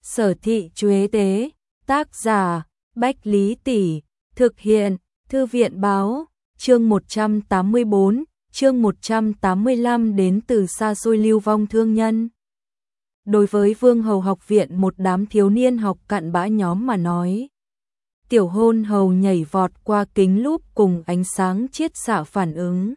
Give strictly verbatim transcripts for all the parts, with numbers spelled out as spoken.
Sở thị Chuế tế, tác giả, Bách Lý Tỷ, thực hiện, Thư viện báo, chương một trăm tám mươi bốn, chương một trăm tám mươi lăm đến từ xa xôi lưu vong thương nhân. Đối với Vương Hầu học viện một đám thiếu niên học cặn bã nhóm mà nói, tiểu hôn hầu nhảy vọt qua kính lúp cùng ánh sáng chiết xạ phản ứng.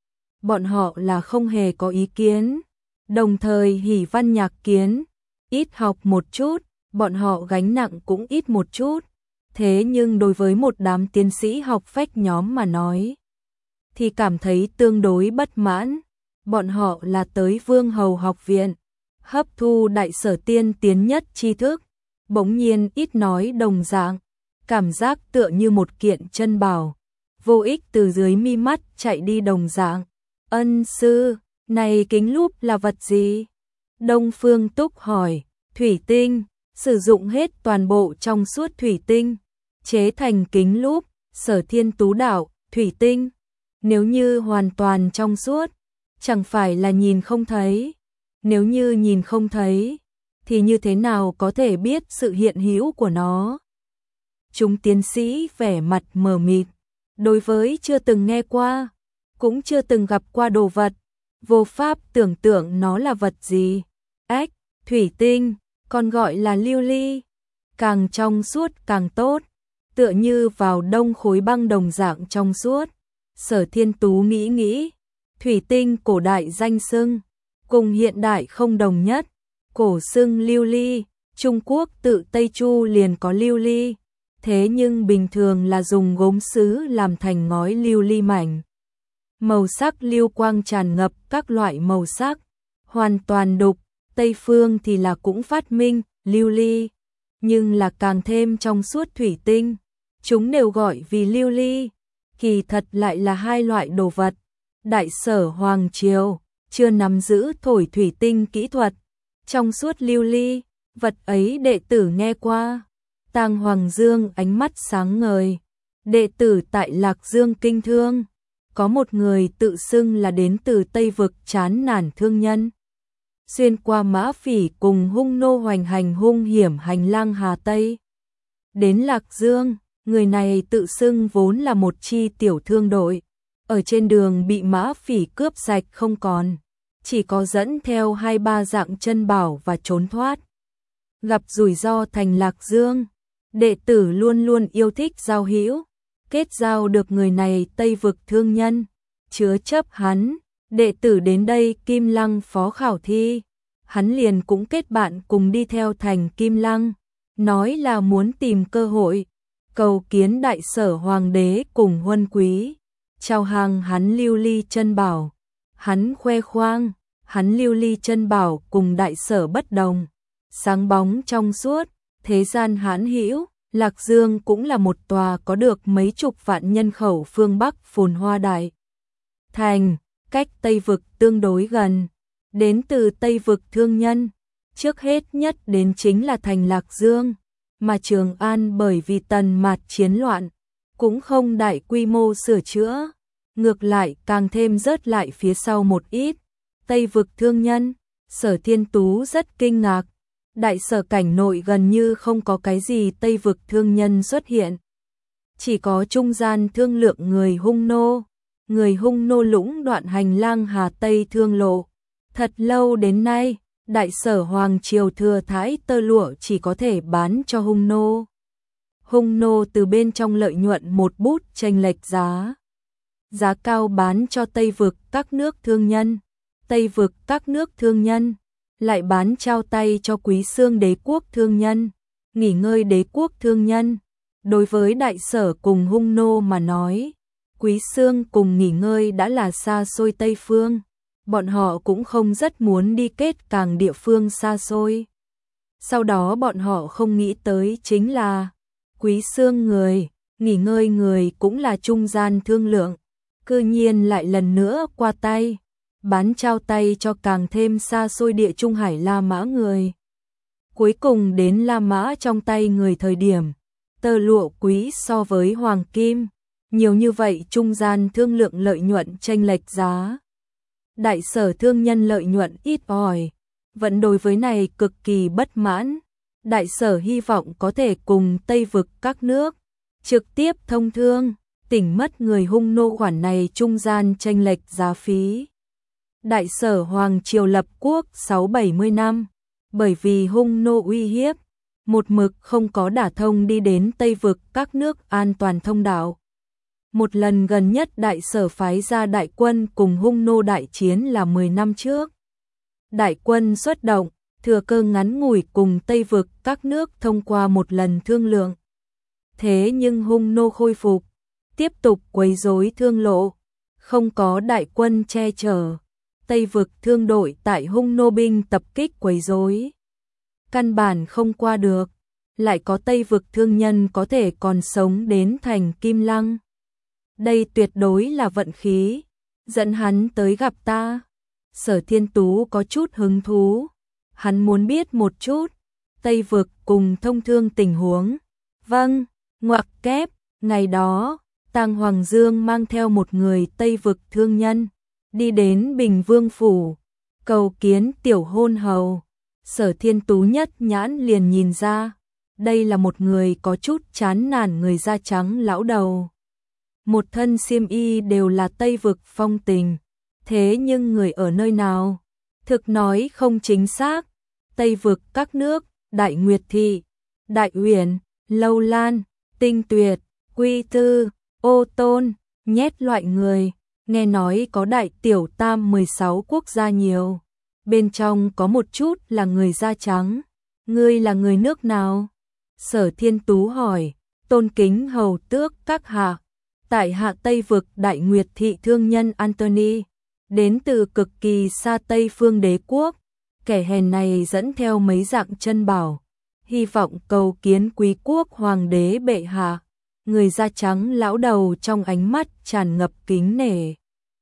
Bọn họ là không hề có ý kiến, đồng thời hỉ văn nhạc kiến, ít học một chút, bọn họ gánh nặng cũng ít một chút. Thế nhưng đối với một đám tiến sĩ học phách nhóm mà nói, thì cảm thấy tương đối bất mãn. Bọn họ là tới Vương Hầu học viện, hấp thu đại sở tiên tiến nhất tri thức, bỗng nhiên ít nói đồng dạng, cảm giác tựa như một kiện chân bảo, vô ích từ dưới mi mắt chạy đi đồng dạng. Ân sư, này kính lúp là vật gì? Đông Phương Túc hỏi. Thủy tinh, sử dụng hết toàn bộ trong suốt thủy tinh, chế thành kính lúp. Sở Thiên Tú đạo, thủy tinh, nếu như hoàn toàn trong suốt, chẳng phải là nhìn không thấy. Nếu như nhìn không thấy, thì như thế nào có thể biết sự hiện hữu của nó? Chúng tiến sĩ vẻ mặt mờ mịt, đối với chưa từng nghe qua, cũng chưa từng gặp qua đồ vật, vô pháp tưởng tượng nó là vật gì. Ách, thủy tinh, còn gọi là lưu ly, càng trong suốt càng tốt, tựa như vào đông khối băng đồng dạng trong suốt. Sở Thiên Tú nghĩ nghĩ, thủy tinh cổ đại danh xưng, cùng hiện đại không đồng nhất. Cổ xưng lưu ly, Trung Quốc tự Tây Chu liền có lưu ly, thế nhưng bình thường là dùng gốm sứ làm thành ngói lưu ly mảnh. Màu sắc lưu quang tràn ngập các loại màu sắc, hoàn toàn đục. Tây phương thì là cũng phát minh lưu ly, nhưng là càng thêm trong suốt thủy tinh. Chúng đều gọi vì lưu ly, kỳ thật lại là hai loại đồ vật. Đại Sở Hoàng Triều chưa nắm giữ thổi thủy tinh kỹ thuật. Trong suốt lưu ly, vật ấy đệ tử nghe qua. Tang Hoàng Dương ánh mắt sáng ngời. Đệ tử tại Lạc Dương kinh thương, có một người tự xưng là đến từ Tây vực chán nản thương nhân. Xuyên qua Mã Phỉ cùng hung nô hoành hành hung hiểm hành lang Hà Tây. Đến Lạc Dương, người này tự xưng vốn là một chi tiểu thương đội. Ở trên đường bị Mã Phỉ cướp sạch không còn, chỉ có dẫn theo hai ba dạng chân bảo và trốn thoát. Gặp rủi ro thành Lạc Dương, đệ tử luôn luôn yêu thích giao hữu, kết giao được người này Tây vực thương nhân, chứa chấp hắn. Đệ tử đến đây Kim Lăng phó khảo thi, hắn liền cũng kết bạn cùng đi theo thành Kim Lăng, nói là muốn tìm cơ hội, cầu kiến đại sở hoàng đế cùng huân quý, trao hàng hắn lưu ly chân bảo. Hắn khoe khoang, hắn lưu ly chân bảo cùng đại sở bất đồng, sáng bóng trong suốt, thế gian hãn hữu. Lạc Dương cũng là một tòa có được mấy chục vạn nhân khẩu phương Bắc phồn hoa đại thành, cách Tây vực tương đối gần. Đến từ Tây vực thương nhân, trước hết nhất đến chính là thành Lạc Dương, mà Trường An bởi vì Tần Mạt chiến loạn, cũng không đại quy mô sửa chữa, ngược lại càng thêm rớt lại phía sau một ít. Tây vực thương nhân, Sở Thiên Tú rất kinh ngạc, đại sở cảnh nội gần như không có cái gì Tây vực thương nhân xuất hiện, chỉ có trung gian thương lượng người hung nô. Người hung nô lũng đoạn hành lang Hà Tây thương lộ. Thật lâu đến nay, đại sở Hoàng Triều thừa thãi tơ lụa chỉ có thể bán cho hung nô. Hung nô từ bên trong lợi nhuận một bút chênh lệch giá. Giá cao bán cho Tây vực các nước thương nhân. Tây vực các nước thương nhân lại bán trao tay cho Quý Xương đế quốc thương nhân, nghỉ ngơi đế quốc thương nhân. Đối với đại sở cùng hung nô mà nói, Quý Xương cùng nghỉ ngơi đã là xa xôi Tây phương, bọn họ cũng không rất muốn đi kết càng địa phương xa xôi. Sau đó bọn họ không nghĩ tới chính là Quý Xương người, nghỉ ngơi người cũng là trung gian thương lượng, cư nhiên lại lần nữa qua tay, bán trao tay cho càng thêm xa xôi địa Trung Hải La Mã người. Cuối cùng đến La Mã trong tay người thời điểm, tơ lụa quý so với hoàng kim. Nhiều như vậy trung gian thương lượng lợi nhuận chênh lệch giá. Đại sở thương nhân lợi nhuận ít ỏi, vẫn đối với này cực kỳ bất mãn. Đại sở hy vọng có thể cùng Tây vực các nước trực tiếp thông thương, tỉnh mất người Hung nô khoản này trung gian chênh lệch giá phí. Đại sở Hoàng triều lập quốc sáu bảy mươi năm, bởi vì Hung nô uy hiếp, một mực không có đả thông đi đến Tây vực các nước an toàn thông đạo. Một lần gần nhất đại sở phái ra đại quân cùng Hung nô đại chiến là mười năm trước. Đại quân xuất động, thừa cơ ngắn ngủi cùng Tây vực các nước thông qua một lần thương lượng. Thế nhưng Hung nô khôi phục, tiếp tục quấy rối thương lộ, không có đại quân che chở. Tây vực thương đội tại Hung nô binh tập kích quấy rối, căn bản không qua được, lại có Tây vực thương nhân có thể còn sống đến thành Kim Lăng. Đây tuyệt đối là vận khí, dẫn hắn tới gặp ta. Sở Thiên Tú có chút hứng thú, hắn muốn biết một chút Tây vực cùng thông thương tình huống. Vâng, ngoặc kép, ngày đó, Tang Hoàng Dương mang theo một người Tây vực thương nhân, đi đến Bình Vương Phủ, cầu kiến tiểu hôn hầu. Sở Thiên Tú nhất nhãn liền nhìn ra, đây là một người có chút chán nản người da trắng lão đầu. Một thân xiêm y đều là Tây vực phong tình, thế nhưng người ở nơi nào? Thực nói không chính xác, Tây vực các nước, Đại Nguyệt Thị, Đại Uyển, Lâu Lan, Tinh Tuyệt, Quy Tư, Ô Tôn, nhét loại người, nghe nói có đại tiểu tam mười sáu quốc gia nhiều, bên trong có một chút là người da trắng. Ngươi là người nước nào? Sở Thiên Tú hỏi. Tôn kính hầu tước các hạ, tại hạ Tây vực Đại Nguyệt Thị thương nhân Anthony, đến từ cực kỳ xa Tây phương đế quốc. Kẻ hèn này dẫn theo mấy dạng chân bảo, hy vọng cầu kiến quý quốc hoàng đế bệ hạ. Người da trắng lão đầu trong ánh mắt tràn ngập kính nể.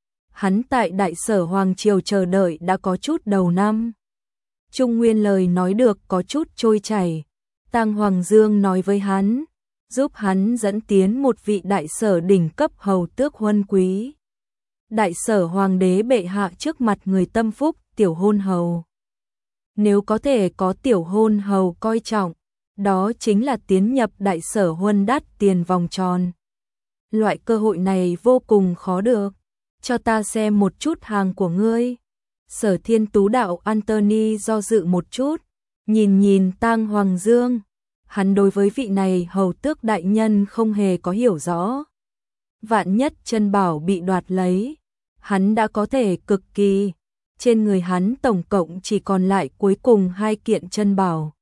Hắn tại đại sở Hoàng triều chờ đợi đã có chút đầu năm. Trung Nguyên lời nói được có chút trôi chảy. Tang Hoàng Dương nói với hắn, giúp hắn dẫn tiến một vị đại sở đỉnh cấp hầu tước huân quý. Đại sở Hoàng đế bệ hạ trước mặt người tâm phúc tiểu hôn hầu. Nếu có thể có tiểu hôn hầu coi trọng, đó chính là tiến nhập đại sở huân đắt tiền vòng tròn. Loại cơ hội này vô cùng khó được. Cho ta xem một chút hàng của ngươi. Sở Thiên Tú đạo Anthony do dự một chút, nhìn nhìn Tang Hoàng Dương. Hắn đối với vị này hầu tước đại nhân không hề có hiểu rõ. Vạn nhất chân bảo bị đoạt lấy, hắn đã có thể cực kỳ. Trên người hắn tổng cộng chỉ còn lại cuối cùng hai kiện chân bảo.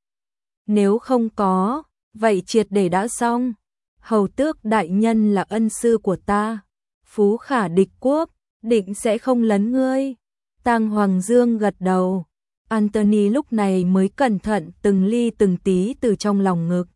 Nếu không có, vậy triệt để đã xong. Hầu tước đại nhân là ân sư của ta, phú khả địch quốc, định sẽ không lấn ngươi. Tang Hoàng Dương gật đầu. Anthony lúc này mới cẩn thận từng ly từng tí từ trong lòng ngực,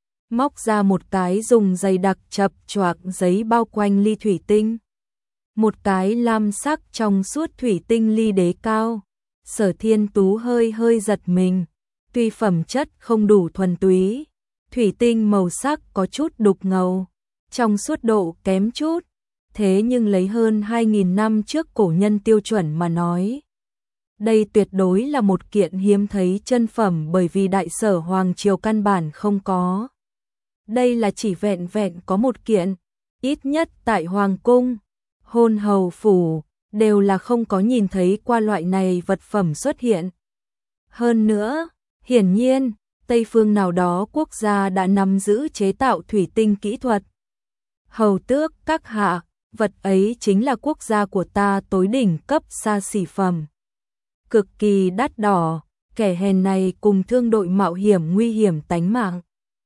móc ra một cái dùng dày đặc chập choạc giấy bao quanh ly thủy tinh. Một cái lam sắc trong suốt thủy tinh ly đế cao. Sở Thiên Tú hơi hơi giật mình. Tuy phẩm chất không đủ thuần túy, thủy tinh màu sắc có chút đục ngầu, trong suốt độ kém chút, thế nhưng lấy hơn hai nghìn năm trước cổ nhân tiêu chuẩn mà nói, đây tuyệt đối là một kiện hiếm thấy chân phẩm, bởi vì đại sở Hoàng triều căn bản không có. Đây là chỉ vẹn vẹn có một kiện, ít nhất tại Hoàng cung, hôn hầu phủ, đều là không có nhìn thấy qua loại này vật phẩm xuất hiện. Hơn nữa, hiển nhiên, Tây phương nào đó quốc gia đã nắm giữ chế tạo thủy tinh kỹ thuật. Hầu tước các hạ, vật ấy chính là quốc gia của ta tối đỉnh cấp xa xỉ phẩm. Cực kỳ đắt đỏ, kẻ hèn này cùng thương đội mạo hiểm nguy hiểm tánh mạng.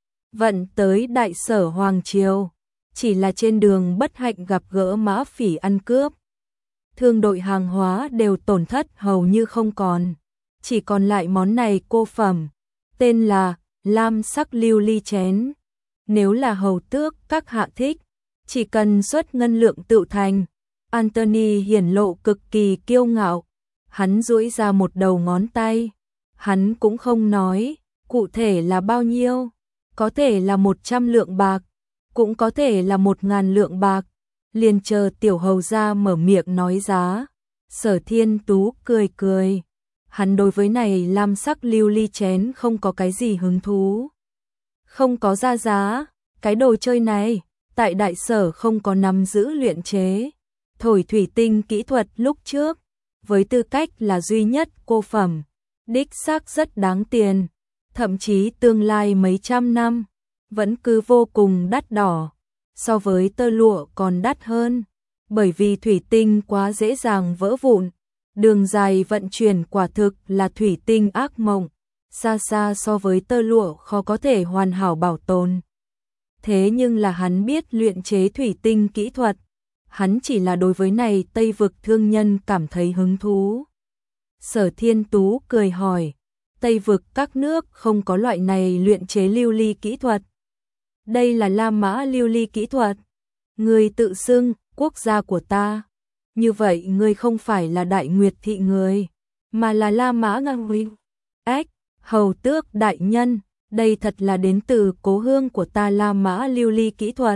Vận tới đại sở Hoàng triều, chỉ là trên đường bất hạnh gặp gỡ mã phỉ ăn cướp. Thương đội hàng hóa đều tổn thất hầu như không còn. Chỉ còn lại món này cô phẩm, tên là lam sắc lưu ly chén. Nếu là hầu tước các hạ thích, chỉ cần xuất ngân lượng tự thành. Anthony hiển lộ cực kỳ kiêu ngạo, hắn duỗi ra một đầu ngón tay. Hắn cũng không nói, cụ thể là bao nhiêu, có thể là một trăm lượng bạc, cũng có thể là một ngàn lượng bạc. Liền chờ tiểu hầu ra mở miệng nói giá. Sở Thiên Tú cười cười. hắn đối với này lam sắc lưu ly chén không có cái gì hứng thú. Không có ra giá, cái đồ chơi này, tại đại sở không có nắm giữ luyện chế. Thổi thủy tinh kỹ thuật lúc trước, với tư cách là duy nhất cô phẩm, đích xác rất đáng tiền, thậm chí tương lai mấy trăm năm, vẫn cứ vô cùng đắt đỏ, so với tơ lụa còn đắt hơn, bởi vì thủy tinh quá dễ dàng vỡ vụn, đường dài vận chuyển quả thực là thủy tinh ác mộng, xa xa so với tơ lụa khó có thể hoàn hảo bảo tồn. Thế nhưng là hắn biết luyện chế thủy tinh kỹ thuật, hắn chỉ là đối với này Tây vực thương nhân cảm thấy hứng thú. Sở Thiên Tú cười hỏi, Tây vực các nước không có loại này luyện chế lưu ly kỹ thuật. Đây là La Mã lưu ly kỹ thuật. Ngươi tự xưng, quốc gia của ta. Như vậy ngươi không phải là Đại Nguyệt thị người, mà là La Mã ngang huynh. Ách, hầu tước đại nhân, đây thật là đến từ cố hương của ta La Mã lưu ly kỹ thuật.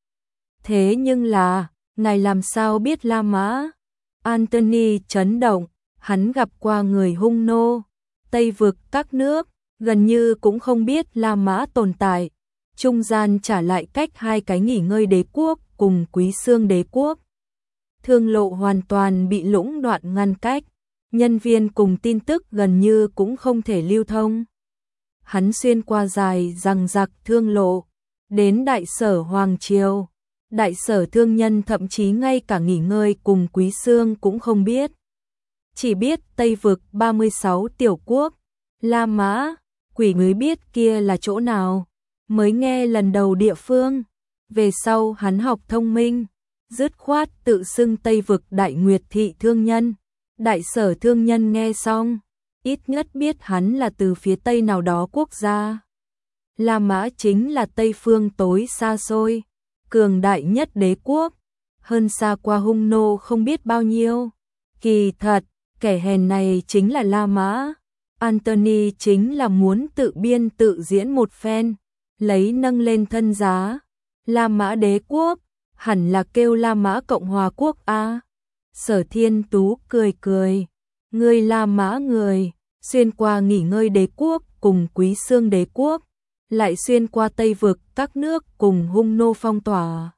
Thế nhưng là, ngài làm sao biết La Mã? Anthony chấn động, hắn gặp qua người hung nô, Tây vực các nước, gần như cũng không biết La Mã tồn tại. Trung gian trả lại cách hai cái nghỉ ngơi đế quốc cùng Quý Xương đế quốc. Thương lộ hoàn toàn bị lũng đoạn ngăn cách, nhân viên cùng tin tức gần như cũng không thể lưu thông. Hắn xuyên qua dài răng rặc thương lộ, đến đại sở Hoàng Triều. Đại sở thương nhân thậm chí ngay cả nghỉ ngơi cùng Quý Xương cũng không biết. Chỉ biết Tây vực ba mươi sáu tiểu quốc, La Mã, quỷ mới biết kia là chỗ nào, mới nghe lần đầu địa phương. Về sau hắn học thông minh, dứt khoát tự xưng Tây vực Đại Nguyệt thị thương nhân. Đại sở thương nhân nghe xong, ít nhất biết hắn là từ phía Tây nào đó quốc gia. La Mã chính là Tây phương tối xa xôi, cường đại nhất đế quốc, hơn xa qua hung nô không biết bao nhiêu. Kỳ thật, kẻ hèn này chính là La Mã. Anthony chính là muốn tự biên tự diễn một phen, lấy nâng lên thân giá. La Mã đế quốc, hẳn là kêu La Mã Cộng hòa quốc a. Sở Thiên Tú cười cười, người La Mã người, xuyên qua nghỉ ngơi đế quốc cùng Quý Xương đế quốc, lại xuyên qua Tây vực các nước cùng hung nô phong tỏa.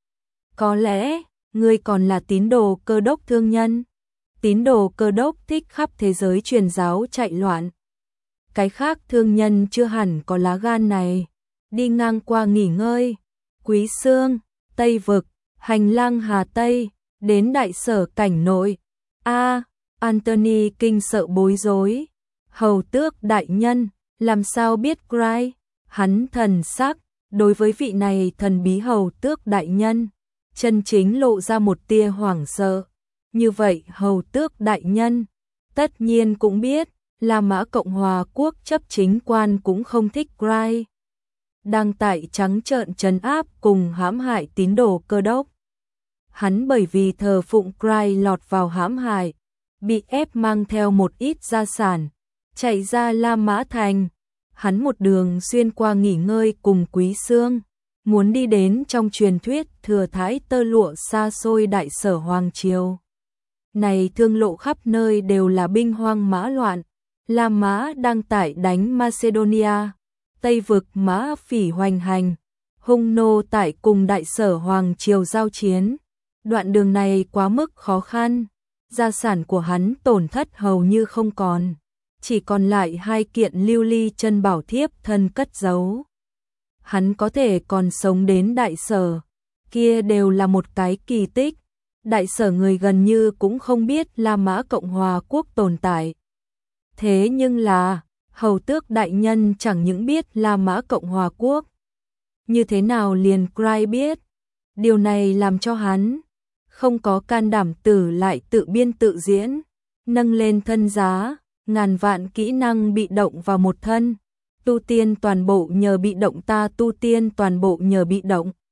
Có lẽ, ngươi còn là tín đồ Cơ Đốc thương nhân. Tín đồ Cơ Đốc thích khắp thế giới truyền giáo chạy loạn. Cái khác thương nhân chưa hẳn có lá gan này, đi ngang qua nghỉ ngơi, Quý Xương, Tây vực, hành lang Hà Tây, đến đại sở cảnh nội. A, Anthony kinh sợ bối rối. Hầu tước đại nhân, làm sao biết Gray? Hắn thần sắc, đối với vị này thần bí hầu tước đại nhân, chân chính lộ ra một tia hoảng sợ. Như vậy hầu tước đại nhân, tất nhiên cũng biết, La Mã Cộng hòa quốc chấp chính quan cũng không thích Gray. Đang tại trắng trợn trấn áp cùng hãm hại tín đồ Cơ Đốc. Hắn bởi vì thờ phụng Gray lọt vào hãm hại, bị ép mang theo một ít gia sản, chạy ra La Mã thành. Hắn một đường xuyên qua nghỉ ngơi cùng Quý Xương, muốn đi đến trong truyền thuyết thừa thái tơ lụa xa xôi đại sở Hoàng Triều. Này thương lộ khắp nơi đều là binh hoang mã loạn, La Mã đang tại đánh Macedonia, Tây vực Mã phỉ hoành hành, hung nô tại cùng đại sở Hoàng Triều giao chiến. Đoạn đường này quá mức khó khăn, gia sản của hắn tổn thất hầu như không còn. Chỉ còn lại hai kiện lưu ly chân bảo thiếp thân cất giấu. Hắn có thể còn sống đến đại sở, kia đều là một cái kỳ tích. Đại sở người gần như cũng không biết La Mã Cộng hòa quốc tồn tại. Thế nhưng là, hầu tước đại nhân chẳng những biết La Mã Cộng hòa quốc. Như thế nào liền Gray biết? Điều này làm cho hắn không có can đảm tử lại tự biên tự diễn, nâng lên thân giá. Ngàn vạn kỹ năng bị động vào một thân, tu tiên toàn bộ nhờ bị động ta tu tiên toàn bộ nhờ bị động.